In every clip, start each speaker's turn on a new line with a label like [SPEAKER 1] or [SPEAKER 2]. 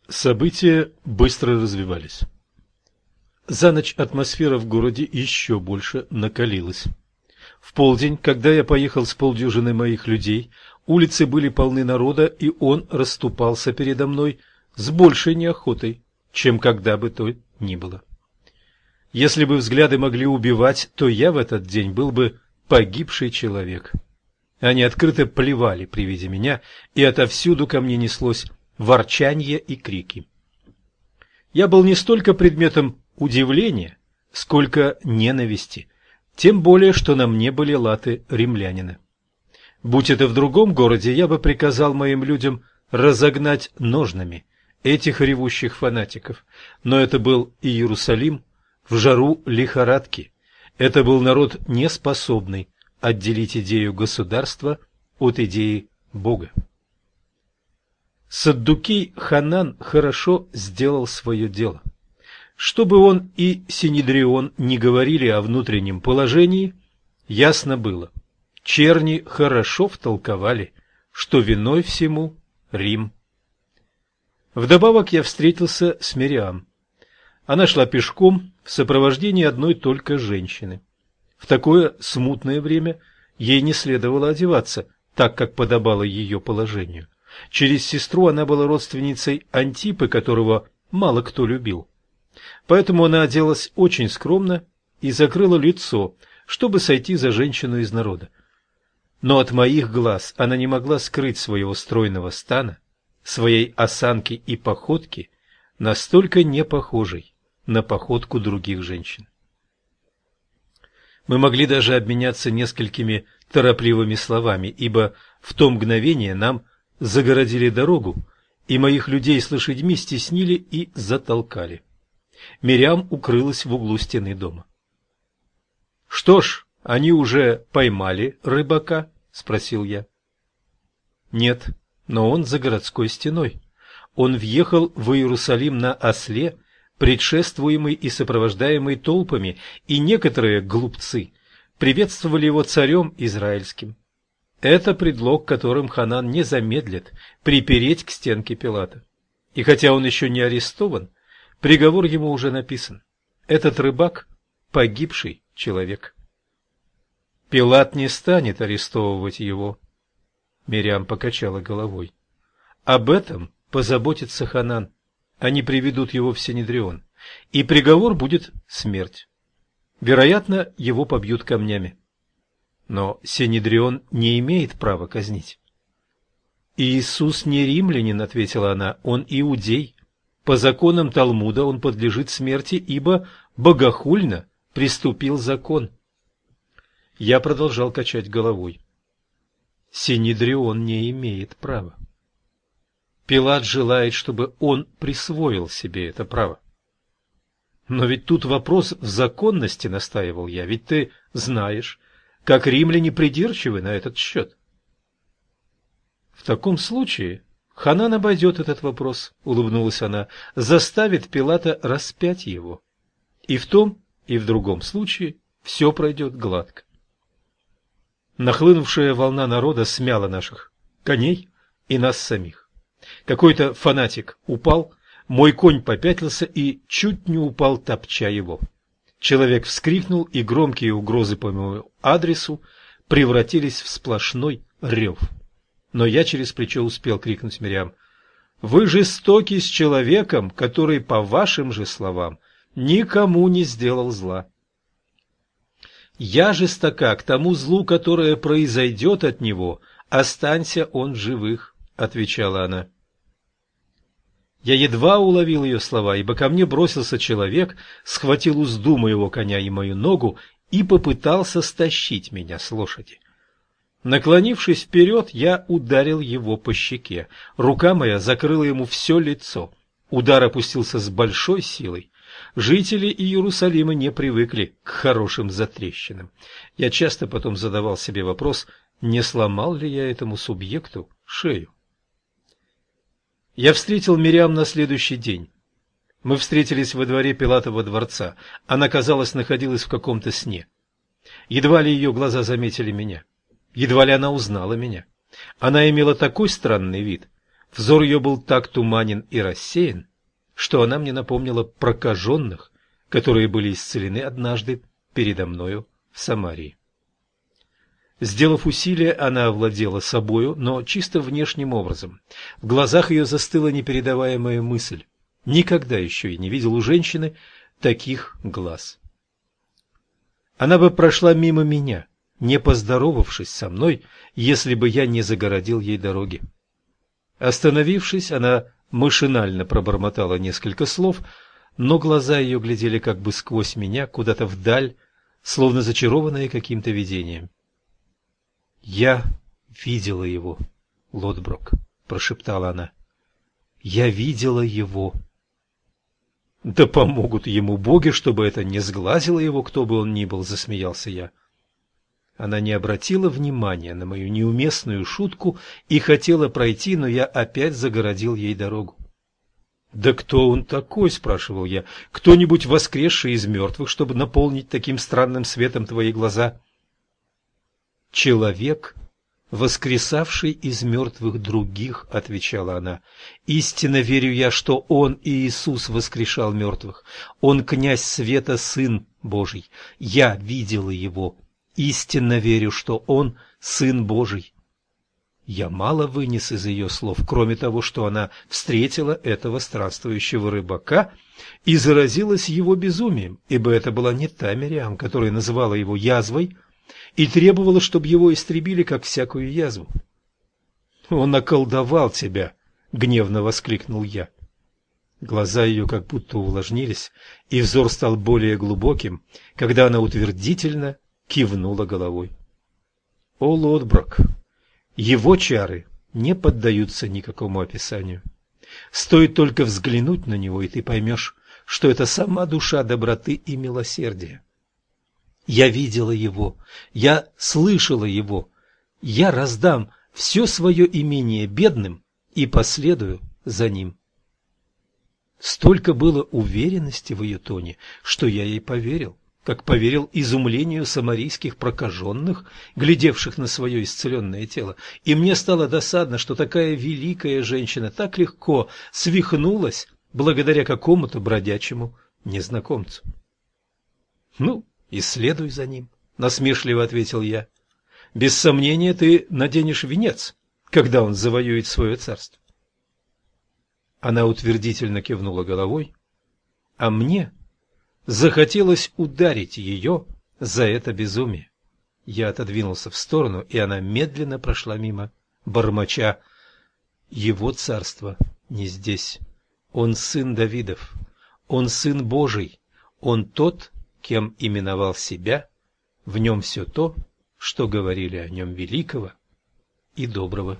[SPEAKER 1] События быстро развивались. За ночь атмосфера в городе еще больше накалилась. В полдень, когда я поехал с полдюжины моих людей, улицы были полны народа, и он расступался передо мной с большей неохотой, чем когда бы то ни было. Если бы взгляды могли убивать, то я в этот день был бы погибший человек. Они открыто плевали при виде меня, и отовсюду ко мне неслось ворчанье и крики. Я был не столько предметом удивления, сколько ненависти, тем более, что на мне были латы римлянина. Будь это в другом городе, я бы приказал моим людям разогнать ножнами этих ревущих фанатиков, но это был Иерусалим в жару лихорадки, это был народ неспособный отделить идею государства от идеи Бога. Саддукей Ханан хорошо сделал свое дело. Что бы он и Синедрион не говорили о внутреннем положении, ясно было. Черни хорошо втолковали, что виной всему Рим. Вдобавок я встретился с Мириам. Она шла пешком в сопровождении одной только женщины. В такое смутное время ей не следовало одеваться, так как подобало ее положению. Через сестру она была родственницей Антипы, которого мало кто любил. Поэтому она оделась очень скромно и закрыла лицо, чтобы сойти за женщину из народа. Но от моих глаз она не могла скрыть своего стройного стана, своей осанки и походки, настолько не похожей на походку других женщин. Мы могли даже обменяться несколькими торопливыми словами, ибо в то мгновение нам загородили дорогу, и моих людей с лошадьми стеснили и затолкали. Мириам укрылась в углу стены дома. — Что ж, они уже поймали рыбака? — спросил я. — Нет, но он за городской стеной. Он въехал в Иерусалим на осле, предшествуемый и сопровождаемый толпами, и некоторые глупцы приветствовали его царем израильским. Это предлог, которым Ханан не замедлит припереть к стенке Пилата. И хотя он еще не арестован, приговор ему уже написан. Этот рыбак – погибший человек. Пилат не станет арестовывать его. Мириам покачала головой. Об этом позаботится Ханан. Они приведут его в Синедрион, и приговор будет смерть. Вероятно, его побьют камнями. Но Синедрион не имеет права казнить. «Иисус не римлянин», — ответила она, — «он иудей. По законам Талмуда он подлежит смерти, ибо богохульно приступил закон». Я продолжал качать головой. Синедрион не имеет права. Пилат желает, чтобы он присвоил себе это право. Но ведь тут вопрос в законности, настаивал я, ведь ты знаешь, как римляне придирчивы на этот счет. В таком случае Ханан обойдет этот вопрос, улыбнулась она, заставит Пилата распять его. И в том, и в другом случае все пройдет гладко. Нахлынувшая волна народа смяла наших коней и нас самих. Какой-то фанатик упал, мой конь попятился и чуть не упал, топча его. Человек вскрикнул, и громкие угрозы по моему адресу превратились в сплошной рев. Но я через плечо успел крикнуть Мириам: «Вы жестоки с человеком, который, по вашим же словам, никому не сделал зла». «Я жестока к тому злу, которое произойдет от него, останься он в живых», — отвечала она. Я едва уловил ее слова, ибо ко мне бросился человек, схватил узду моего коня и мою ногу и попытался стащить меня с лошади. Наклонившись вперед, я ударил его по щеке. Рука моя закрыла ему все лицо. Удар опустился с большой силой. Жители Иерусалима не привыкли к хорошим затрещинам. Я часто потом задавал себе вопрос, не сломал ли я этому субъекту шею. Я встретил Мириам на следующий день. Мы встретились во дворе Пилатова дворца. Она, казалось, находилась в каком-то сне. Едва ли ее глаза заметили меня. Едва ли она узнала меня. Она имела такой странный вид, Взор ее был так туманен и рассеян, что она мне напомнила прокаженных, которые были исцелены однажды передо мною в Самарии. Сделав усилие, она овладела собою, но чисто внешним образом. В глазах ее застыла непередаваемая мысль. Никогда еще я не видел у женщины таких глаз. Она бы прошла мимо меня, не поздоровавшись со мной, если бы я не загородил ей дороги. Остановившись, она машинально пробормотала несколько слов, но глаза ее глядели как бы сквозь меня, куда-то вдаль, словно зачарованные каким-то видением. «Я видела его, Лотброк», — прошептала она. «Я видела его». «Да помогут ему боги, чтобы это не сглазило его, кто бы он ни был», — засмеялся я. Она не обратила внимания на мою неуместную шутку и хотела пройти, но я опять загородил ей дорогу. «Да кто он такой?» — спрашивал я. «Кто-нибудь воскресший из мертвых, чтобы наполнить таким странным светом твои глаза?» «Человек, воскресавший из мертвых других», — отвечала она. «Истинно верю я, что Он и Иисус воскрешал мертвых. Он князь света, Сын Божий. Я видела Его. Истинно верю, что Он Сын Божий». Я мало вынес из ее слов, кроме того, что она встретила этого странствующего рыбака и заразилась его безумием, ибо это была не та Мириам, которая называла его язвой, и требовала, чтобы его истребили, как всякую язву. «Он околдовал тебя!» — гневно воскликнул я. Глаза ее как будто увлажнились, и взор стал более глубоким, когда она утвердительно кивнула головой. «О, Лотброк! Его чары не поддаются никакому описанию. Стоит только взглянуть на него, и ты поймешь, что это сама душа доброты и милосердия. Я видела его, я слышала его, я раздам все свое имение бедным и последую за ним». Столько было уверенности в ее тоне, что я ей поверил, как поверил изумлению самарийских прокаженных, глядевших на свое исцеленное тело, и мне стало досадно, что такая великая женщина так легко свихнулась благодаря какому-то бродячему незнакомцу. «Ну, и следуй за ним», — насмешливо ответил я. «Без сомнения ты наденешь венец, когда он завоюет свое царство». Она утвердительно кивнула головой, а мне захотелось ударить ее за это безумие. Я отодвинулся в сторону, и она медленно прошла мимо, бормоча: «Его царство не здесь. Он сын Давидов, он сын Божий, он тот, кем именовал себя, в нем все то, что говорили о нем великого и доброго».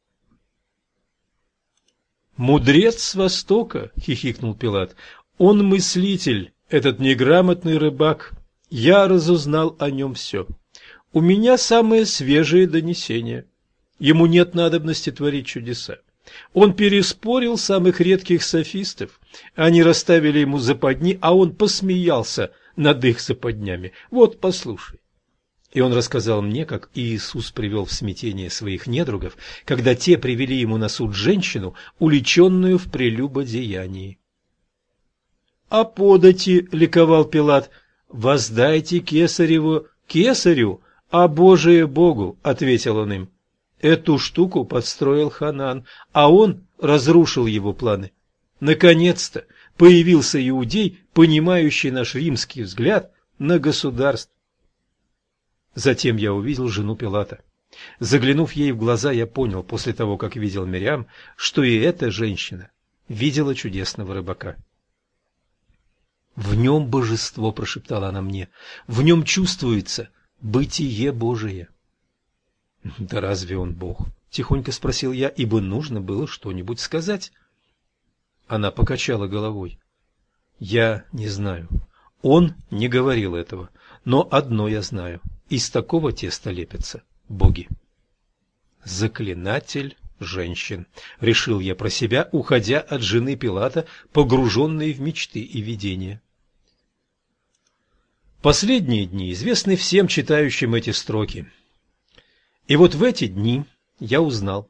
[SPEAKER 1] «Мудрец с Востока!» — хихикнул Пилат. «Он мыслитель, этот неграмотный рыбак. Я разузнал о нем все. У меня самые свежие донесения. Ему нет надобности творить чудеса. Он переспорил самых редких софистов. Они расставили ему западни, а он посмеялся над их западнями. Вот, послушай». И он рассказал мне, как Иисус привел в смятение своих недругов, когда те привели ему на суд женщину, уличенную в прелюбодеянии. «А подати, — ликовал Пилат, — воздайте кесареву кесарю, а Божие Богу, — ответил он им. Эту штуку подстроил Ханан, а он разрушил его планы. Наконец-то появился иудей, понимающий наш римский взгляд на государство. Затем я увидел жену Пилата. Заглянув ей в глаза, я понял, после того, как видел Мириам, что и эта женщина видела чудесного рыбака. «В нем божество, — прошептала она мне, — в нем чувствуется бытие Божие». «Да разве он Бог?» — тихонько спросил я, ибо нужно было что-нибудь сказать. Она покачала головой. «Я не знаю. Он не говорил этого, но одно я знаю. Из такого теста лепятся боги». «Заклинатель женщин», — решил я про себя, уходя от жены Пилата, погруженной в мечты и видения. Последние дни известны всем читающим эти строки. И вот в эти дни я узнал,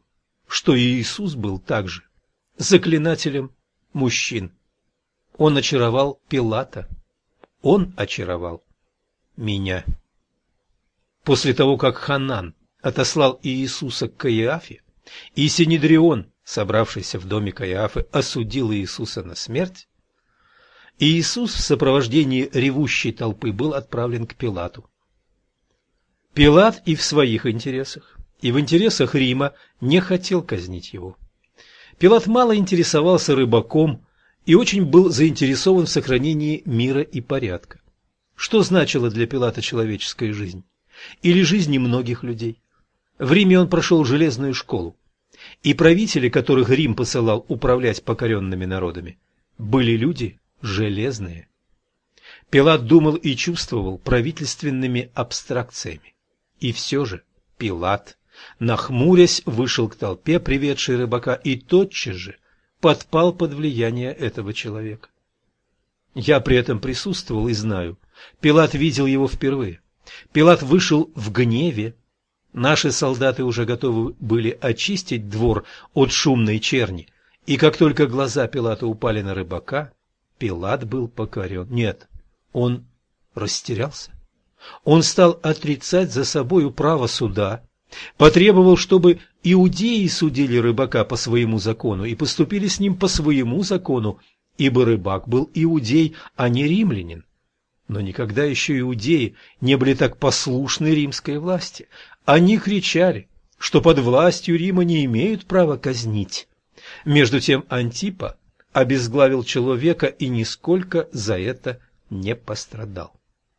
[SPEAKER 1] что и Иисус был также заклинателем мужчин. Он очаровал Пилата. Он очаровал меня. После того, как Ханан отослал Иисуса к Каиафе, и Синедрион, собравшийся в доме Каиафы, осудил Иисуса на смерть, Иисус в сопровождении ревущей толпы был отправлен к Пилату. Пилат и в своих интересах, и в интересах Рима не хотел казнить его. Пилат мало интересовался рыбаком и очень был заинтересован в сохранении мира и порядка. Что значила для Пилата человеческая жизнь? Или жизни многих людей? В Риме он прошел железную школу, и правители, которых Рим посылал управлять покоренными народами, были люди железные. Пилат думал и чувствовал правительственными абстракциями. И все же Пилат, нахмурясь, вышел к толпе, приведшей рыбака, и тотчас же подпал под влияние этого человека. Я при этом присутствовал и знаю. Пилат видел его впервые. Пилат вышел в гневе. Наши солдаты уже готовы были очистить двор от шумной черни, и как только глаза Пилата упали на рыбака, Пилат был покорен. Нет, он растерялся. Он стал отрицать за собою право суда, потребовал, чтобы иудеи судили рыбака по своему закону и поступили с ним по своему закону, ибо рыбак был иудей, а не римлянин. Но никогда еще иудеи не были так послушны римской власти. Они кричали, что под властью Рима не имеют права казнить. Между тем Антипа обезглавил человека и нисколько за это не пострадал.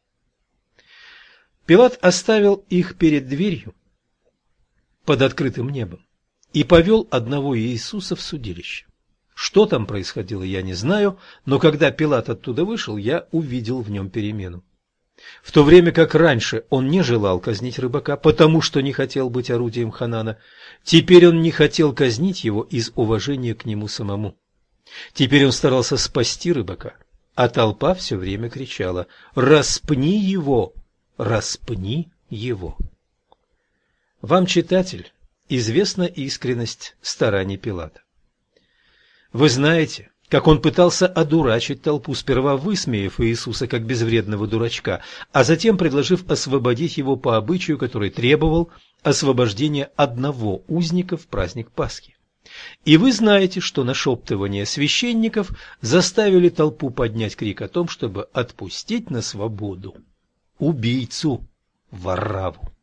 [SPEAKER 1] Пилат оставил их перед дверью под открытым небом и повел одного Иисуса в судилище. Что там происходило, я не знаю, но когда Пилат оттуда вышел, я увидел в нем перемену. В то время как раньше он не желал казнить рыбака, потому что не хотел быть орудием Ханана, теперь он не хотел казнить его из уважения к нему самому. Теперь он старался спасти рыбака, а толпа все время кричала: «Распни его! Распни его!» Вам, читатель, известна искренность стараний Пилата. Вы знаете, как он пытался одурачить толпу, сперва высмеяв Иисуса как безвредного дурачка, а затем предложив освободить его по обычаю, который требовал освобождения одного узника в праздник Пасхи. И вы знаете, что нашептывания священников заставили толпу поднять крик о том, чтобы отпустить на свободу убийцу Варавву.